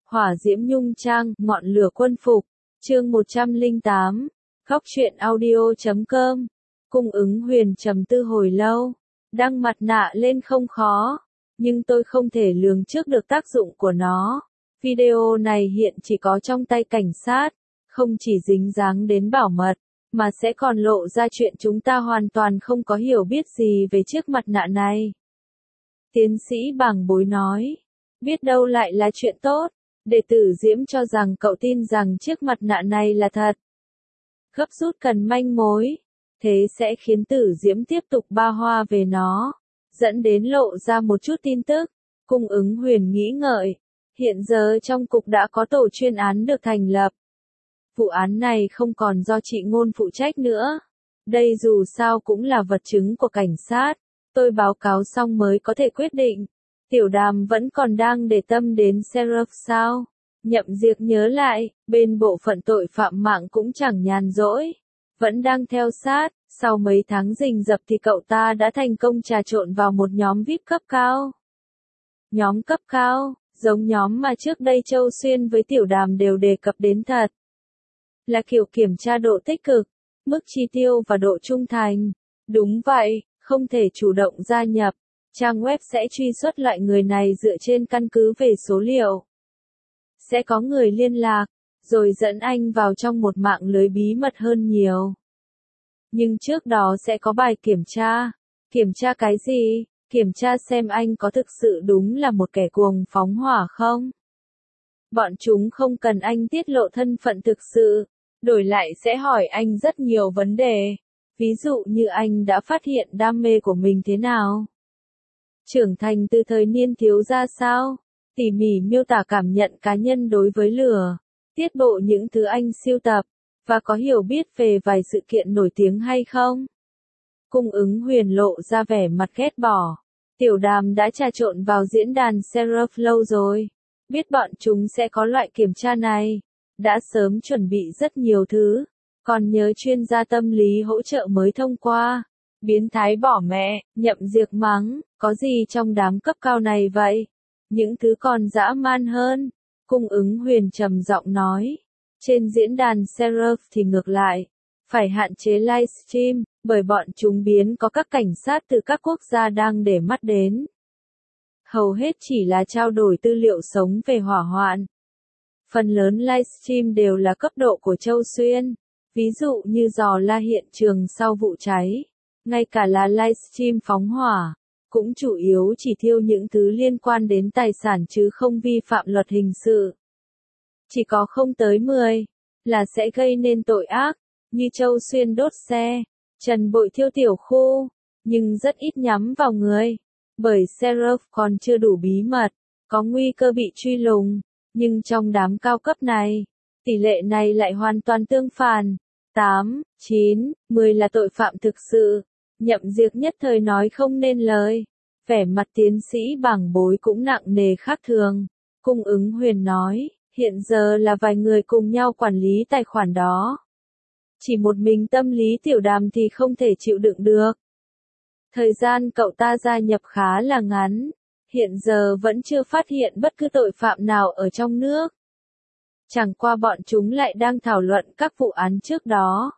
Hỏa diễm nhung trang, ngọn lửa quân phục. Chương 108. Góc truyện audio.com. Cung ứng huyền trầm tư hồi lâu. Đăng mặt nạ lên không khó, nhưng tôi không thể lường trước được tác dụng của nó. Video này hiện chỉ có trong tay cảnh sát, không chỉ dính dáng đến bảo mật, mà sẽ còn lộ ra chuyện chúng ta hoàn toàn không có hiểu biết gì về chiếc mặt nạ này. Tiến sĩ Bàng Bối nói, biết đâu lại là chuyện tốt. Đệ tử Diễm cho rằng cậu tin rằng chiếc mặt nạ này là thật. Gấp rút cần manh mối, thế sẽ khiến Tử Diễm tiếp tục ba hoa về nó, dẫn đến lộ ra một chút tin tức. Cung ứng huyền nghĩ ngợi, hiện giờ trong cục đã có tổ chuyên án được thành lập. Vụ án này không còn do chị Ngôn phụ trách nữa. Đây dù sao cũng là vật chứng của cảnh sát, tôi báo cáo xong mới có thể quyết định. Tiểu Đàm vẫn còn đang để tâm đến Sheriff sao? Nhậm Diệc nhớ lại, bên bộ phận tội phạm mạng cũng chẳng nhàn rỗi, vẫn đang theo sát. Sau mấy tháng rình rập thì cậu ta đã thành công trà trộn vào một nhóm VIP cấp cao. Nhóm cấp cao, giống nhóm mà trước đây Châu Xuyên với Tiểu Đàm đều đề cập đến thật. Là kiểu kiểm tra độ tích cực, mức chi tiêu và độ trung thành. Đúng vậy, không thể chủ động gia nhập. Trang web sẽ truy xuất loại người này dựa trên căn cứ về số liệu. Sẽ có người liên lạc, rồi dẫn anh vào trong một mạng lưới bí mật hơn nhiều. Nhưng trước đó sẽ có bài kiểm tra. Kiểm tra cái gì? Kiểm tra xem anh có thực sự đúng là một kẻ cuồng phóng hỏa không? Bọn chúng không cần anh tiết lộ thân phận thực sự, đổi lại sẽ hỏi anh rất nhiều vấn đề. Ví dụ như anh đã phát hiện đam mê của mình thế nào? Trưởng thành từ thời niên thiếu ra sao? Tỉ mỉ miêu tả cảm nhận cá nhân đối với lửa, tiết lộ những thứ anh sưu tập, và có hiểu biết về vài sự kiện nổi tiếng hay không? Cung ứng huyền lộ ra vẻ mặt ghét bỏ. Tiểu Đàm đã trà trộn vào diễn đàn Sheriff lâu rồi, biết bọn chúng sẽ có loại kiểm tra này, đã sớm chuẩn bị rất nhiều thứ, còn nhớ chuyên gia tâm lý hỗ trợ mới thông qua. Biến thái bỏ mẹ, Nhậm Diệc mắng, có gì trong đám cấp cao này vậy? Những thứ còn dã man hơn. Cung ứng huyền trầm giọng nói. Trên diễn đàn Sheriff thì ngược lại, phải hạn chế livestream, bởi bọn chúng biến có các cảnh sát từ các quốc gia đang để mắt đến. Hầu hết chỉ là trao đổi tư liệu sống về hỏa hoạn. Phần lớn livestream đều là cấp độ của Châu Xuyên, ví dụ như dò la hiện trường sau vụ cháy. Ngay cả là livestream phóng hỏa, cũng chủ yếu chỉ thiêu những thứ liên quan đến tài sản chứ không vi phạm luật hình sự. Chỉ có không tới 10, là sẽ gây nên tội ác, như Châu Xuyên đốt xe, Trần Bội thiêu tiểu khu, nhưng rất ít nhắm vào người. Bởi Sheriff còn chưa đủ bí mật, có nguy cơ bị truy lùng, nhưng trong đám cao cấp này, tỷ lệ này lại hoàn toàn tương phản. 8, 9, 10 là tội phạm thực sự. Nhậm Diệc nhất thời nói không nên lời. Vẻ mặt tiến sĩ Bàng Bối cũng nặng nề khác thường. Cung ứng huyền nói, hiện giờ là vài người cùng nhau quản lý tài khoản đó. Chỉ một mình tâm lý Tiểu Đàm thì không thể chịu đựng được. Thời gian cậu ta gia nhập khá là ngắn, hiện giờ vẫn chưa phát hiện bất cứ tội phạm nào ở trong nước. Chẳng qua bọn chúng lại đang thảo luận các vụ án trước đó.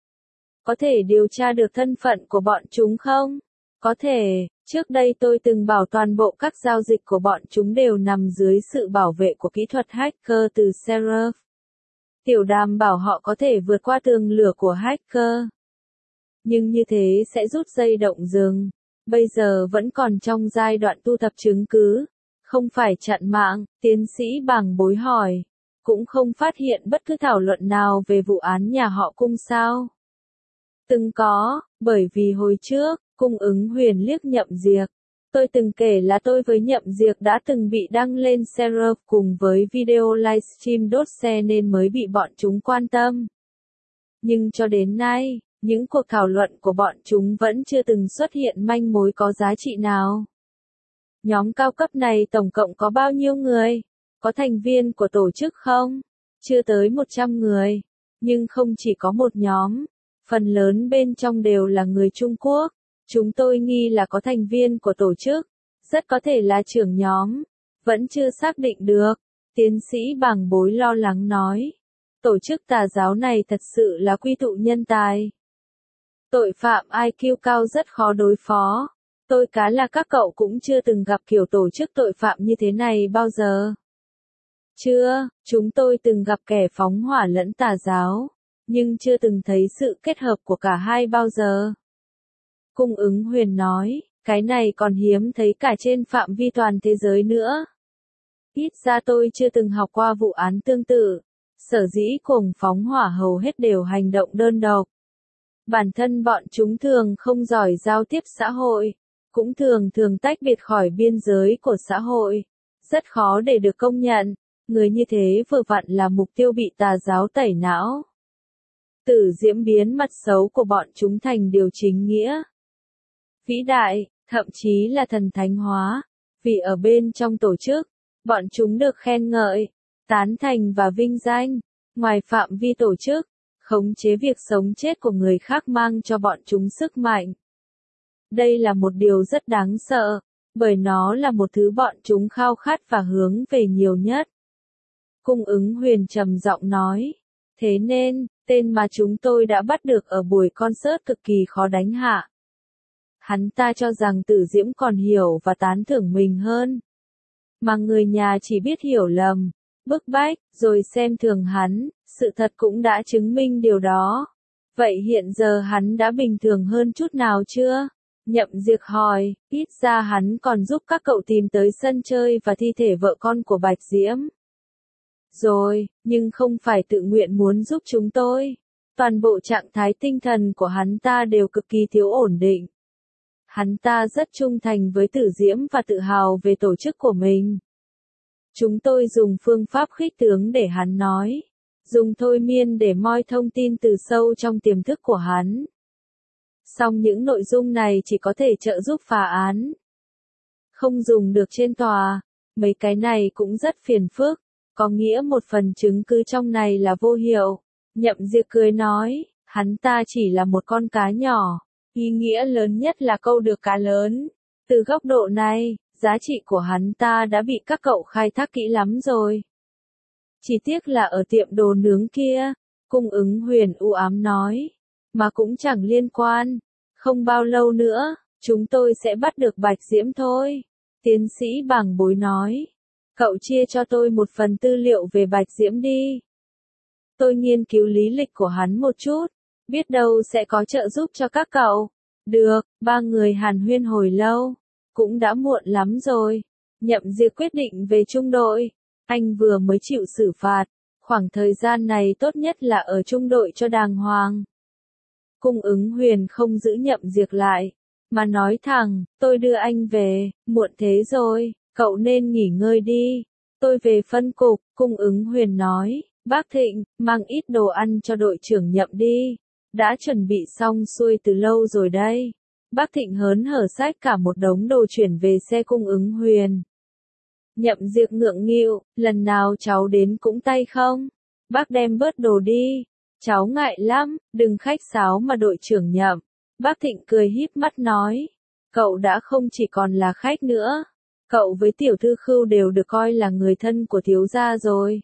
Có thể điều tra được thân phận của bọn chúng không? Có thể, trước đây tôi từng bảo toàn bộ các giao dịch của bọn chúng đều nằm dưới sự bảo vệ của kỹ thuật hacker từ Sheriff. Tiểu Đàm bảo họ có thể vượt qua tường lửa của hacker. Nhưng như thế sẽ rút dây động rừng. Bây giờ vẫn còn trong giai đoạn thu thập chứng cứ. Không phải chặn mạng, tiến sĩ Bàng Bối hỏi. Cũng không phát hiện bất cứ thảo luận nào về vụ án nhà họ Cung sao? Từng có, bởi vì hồi trước, cung ứng huyền liếc Nhậm Diệc. Tôi từng kể là tôi với Nhậm Diệc đã từng bị đăng lên Sheriff cùng với video livestream đốt xe nên mới bị bọn chúng quan tâm. Nhưng cho đến nay, những cuộc thảo luận của bọn chúng vẫn chưa từng xuất hiện manh mối có giá trị nào. Nhóm cao cấp này tổng cộng có bao nhiêu người? Có thành viên của tổ chức không? Chưa tới 100 người. Nhưng không chỉ có một nhóm. Phần lớn bên trong đều là người Trung Quốc. Chúng tôi nghi là có thành viên của tổ chức. Rất có thể là trưởng nhóm. Vẫn chưa xác định được. Tiến sĩ Bàng Bối lo lắng nói. Tổ chức tà giáo này thật sự là quy tụ nhân tài. Tội phạm IQ cao rất khó đối phó. Tôi cá là các cậu cũng chưa từng gặp kiểu tổ chức tội phạm như thế này bao giờ. Chưa, chúng tôi từng gặp kẻ phóng hỏa lẫn tà giáo, nhưng chưa từng thấy sự kết hợp của cả hai bao giờ. Cung ứng huyền nói, cái này còn hiếm thấy cả trên phạm vi toàn thế giới nữa. Ít ra tôi chưa từng học qua vụ án tương tự. Sở dĩ cùng phóng hỏa hầu hết đều hành động đơn độc. Bản thân bọn chúng thường không giỏi giao tiếp xã hội, cũng thường tách biệt khỏi biên giới của xã hội, rất khó để được công nhận. Người như thế vừa vặn là mục tiêu bị tà giáo tẩy não. Tử Diễm biến mặt xấu của bọn chúng thành điều chính nghĩa, vĩ đại, thậm chí là thần thánh hóa, vì ở bên trong tổ chức, bọn chúng được khen ngợi, tán thành và vinh danh, ngoài phạm vi tổ chức, khống chế việc sống chết của người khác mang cho bọn chúng sức mạnh. Đây là một điều rất đáng sợ, bởi nó là một thứ bọn chúng khao khát và hướng về nhiều nhất. Cung ứng huyền trầm giọng nói, thế nên, tên mà chúng tôi đã bắt được ở buổi concert cực kỳ khó đánh hạ. Hắn ta cho rằng Tử Diễm còn hiểu và tán thưởng mình hơn. Mà người nhà chỉ biết hiểu lầm, bức bách, rồi xem thường hắn, sự thật cũng đã chứng minh điều đó. Vậy hiện giờ hắn đã bình thường hơn chút nào chưa? Nhậm Diệt hỏi, ít ra hắn còn giúp các cậu tìm tới sân chơi và thi thể vợ con của Bạch Diễm. Rồi, nhưng không phải tự nguyện muốn giúp chúng tôi. Toàn bộ trạng thái tinh thần của hắn ta đều cực kỳ thiếu ổn định. Hắn ta rất trung thành với Tử Diễm và tự hào về tổ chức của mình. Chúng tôi dùng phương pháp khích tướng để hắn nói. Dùng thôi miên để moi thông tin từ sâu trong tiềm thức của hắn. Song những nội dung này chỉ có thể trợ giúp phá án. Không dùng được trên tòa. Mấy cái này cũng rất phiền phức. Có nghĩa một phần chứng cứ trong này là vô hiệu. Nhậm Diệt cười nói, hắn ta chỉ là một con cá nhỏ. Ý nghĩa lớn nhất là câu được cá lớn. Từ góc độ này, giá trị của hắn ta đã bị các cậu khai thác kỹ lắm rồi. Chỉ tiếc là ở tiệm đồ nướng kia, cung ứng huyền u ám nói. Mà cũng chẳng liên quan. Không bao lâu nữa, chúng tôi sẽ bắt được Bạch Diễm thôi. Tiến sĩ Bàng Bối nói. Cậu chia cho tôi một phần tư liệu về Bạch Diễm đi. Tôi nghiên cứu lý lịch của hắn một chút. Biết đâu sẽ có trợ giúp cho các cậu. Được, ba người hàn huyên hồi lâu. Cũng đã muộn lắm rồi. Nhậm Diệt quyết định về trung đội. Anh vừa mới chịu xử phạt. Khoảng thời gian này tốt nhất là ở trung đội cho đàng hoàng. Cung ứng huyền không giữ Nhậm Diệt lại. Mà nói thẳng, tôi đưa anh về, muộn thế rồi, cậu nên nghỉ ngơi đi. Tôi về phân cục, cung ứng huyền nói. Bác Thịnh, mang ít đồ ăn cho đội trưởng Nhậm đi. Đã chuẩn bị xong xuôi từ lâu rồi đây. Bác Thịnh hớn hở xách cả một đống đồ chuyển về xe cung ứng huyền. Nhậm Diệt ngượng nghịu, lần nào cháu đến cũng tay không. Bác đem bớt đồ đi. Cháu ngại lắm, đừng khách sáo mà đội trưởng Nhậm. Bác Thịnh cười híp mắt nói. Cậu đã không chỉ còn là khách nữa. Cậu với tiểu thư Khưu đều được coi là người thân của thiếu gia rồi.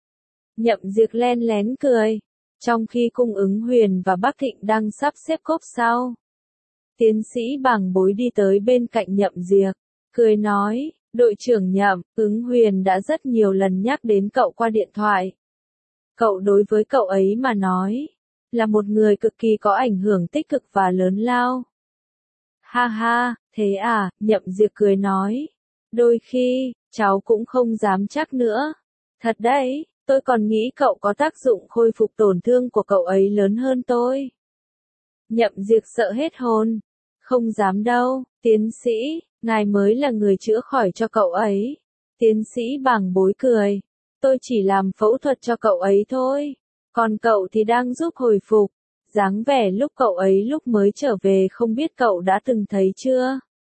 Nhậm Diệt len lén cười. Trong khi cung ứng huyền và Bác Thịnh đang sắp xếp cốp sau. Tiến sĩ Bàng Bối đi tới bên cạnh Nhậm Diệt. Cười nói, đội trưởng Nhậm, ứng huyền đã rất nhiều lần nhắc đến cậu qua điện thoại. Cậu đối với cậu ấy mà nói, là một người cực kỳ có ảnh hưởng tích cực và lớn lao. Ha ha, thế à, Nhậm Diệt cười nói. Đôi khi, cháu cũng không dám chắc nữa. Thật đấy, tôi còn nghĩ cậu có tác dụng khôi phục tổn thương của cậu ấy lớn hơn tôi. Nhậm Diệt sợ hết hồn. Không dám đâu, tiến sĩ, ngài mới là người chữa khỏi cho cậu ấy. Tiến sĩ Bàng Bối cười. Tôi chỉ làm phẫu thuật cho cậu ấy thôi. Còn cậu thì đang giúp hồi phục. Dáng vẻ lúc cậu ấy lúc mới trở về không biết cậu đã từng thấy chưa?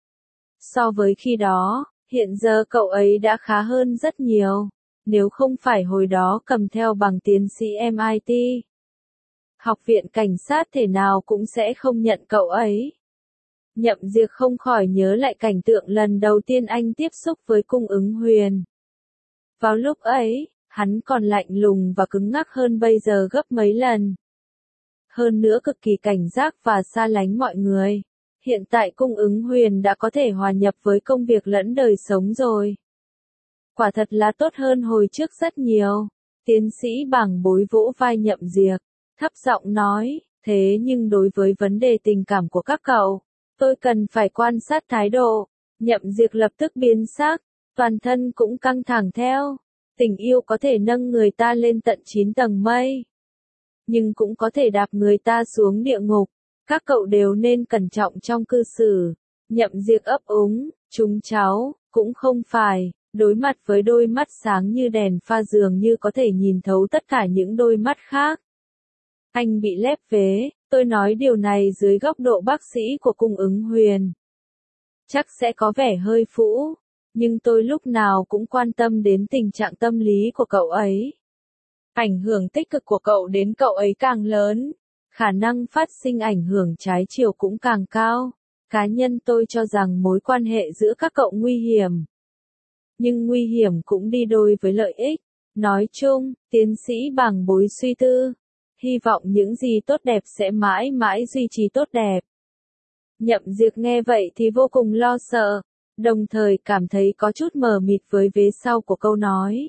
So với khi đó, hiện giờ cậu ấy đã khá hơn rất nhiều. Nếu không phải hồi đó cầm theo bằng tiến sĩ MIT. Học viện cảnh sát thể nào cũng sẽ không nhận cậu ấy. Nhậm Diệt không khỏi nhớ lại cảnh tượng lần đầu tiên anh tiếp xúc với cung ứng huyền. Vào lúc ấy, hắn còn lạnh lùng và cứng ngắc hơn bây giờ gấp mấy lần. Hơn nữa cực kỳ cảnh giác và xa lánh mọi người. Hiện tại Cung Ứng Huyền đã có thể hòa nhập với công việc lẫn đời sống rồi. Quả thật là tốt hơn hồi trước rất nhiều. Tiến sĩ Bàng Bối vỗ vai Nhậm Diệp, thấp giọng nói, thế nhưng đối với vấn đề tình cảm của các cậu, tôi cần phải quan sát thái độ. Nhậm Diệp lập tức biến sắc, toàn thân cũng căng thẳng theo. Tình yêu có thể nâng người ta lên tận 9 tầng mây, nhưng cũng có thể đạp người ta xuống địa ngục. Các cậu đều nên cẩn trọng trong cư xử. Nhậm Diệp ấp úng, chúng cháu, cũng không phải. Đối mặt với đôi mắt sáng như đèn pha dường như có thể nhìn thấu tất cả những đôi mắt khác. Anh bị lép vế, tôi nói điều này dưới góc độ bác sĩ của Cung Ứng Huyền. Chắc sẽ có vẻ hơi phũ, nhưng tôi lúc nào cũng quan tâm đến tình trạng tâm lý của cậu ấy. Ảnh hưởng tích cực của cậu đến cậu ấy càng lớn, khả năng phát sinh ảnh hưởng trái chiều cũng càng cao. Cá nhân tôi cho rằng mối quan hệ giữa các cậu nguy hiểm. Nhưng nguy hiểm cũng đi đôi với lợi ích. Nói chung, tiến sĩ Bàng Bối suy tư. Hy vọng những gì tốt đẹp sẽ mãi mãi duy trì tốt đẹp. Nhậm Diệp nghe vậy thì vô cùng lo sợ, đồng thời cảm thấy có chút mờ mịt với vế sau của câu nói.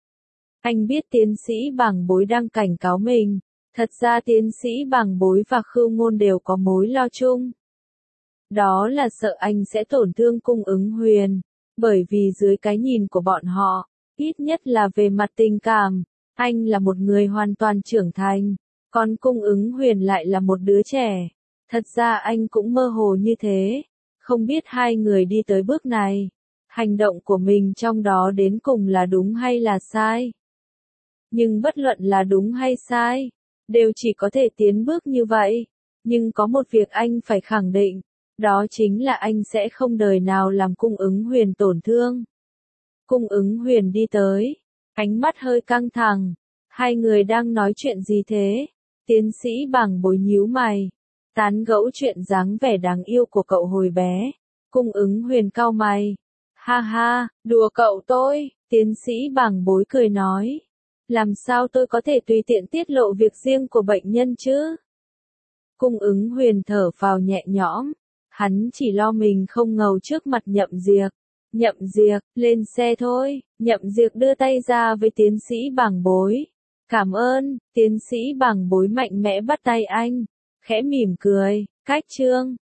Anh biết tiến sĩ Bàng Bối đang cảnh cáo mình. Thật ra tiến sĩ Bàng Bối và Khưu Ngôn đều có mối lo chung. Đó là sợ anh sẽ tổn thương Cung Ứng Huyền. Bởi vì dưới cái nhìn của bọn họ, ít nhất là về mặt tình cảm, anh là một người hoàn toàn trưởng thành, còn Cung Ứng Huyền lại là một đứa trẻ. Thật ra anh cũng mơ hồ như thế, không biết hai người đi tới bước này, hành động của mình trong đó đến cùng là đúng hay là sai. Nhưng bất luận là đúng hay sai, đều chỉ có thể tiến bước như vậy. Nhưng có một việc anh phải khẳng định. Đó chính là anh sẽ không đời nào làm Cung Ứng Huyền tổn thương. Cung Ứng Huyền đi tới, ánh mắt hơi căng thẳng. Hai người đang nói chuyện gì thế? Tiến sĩ Bàng Bối nhíu mày, tán gẫu chuyện dáng vẻ đáng yêu của cậu hồi bé. Cung Ứng Huyền cau mày. Ha ha, đùa cậu tôi. Tiến sĩ Bàng Bối cười nói. Làm sao tôi có thể tùy tiện tiết lộ việc riêng của bệnh nhân chứ? Cung Ứng Huyền thở phào nhẹ nhõm. Hắn chỉ lo mình không ngầu trước mặt Nhậm Diệp. Nhậm Diệp, lên xe thôi. Nhậm Diệp đưa tay ra với tiến sĩ Bàng Bối. Cảm ơn. Tiến sĩ Bàng Bối mạnh mẽ bắt tay anh, khẽ mỉm cười. Cách chương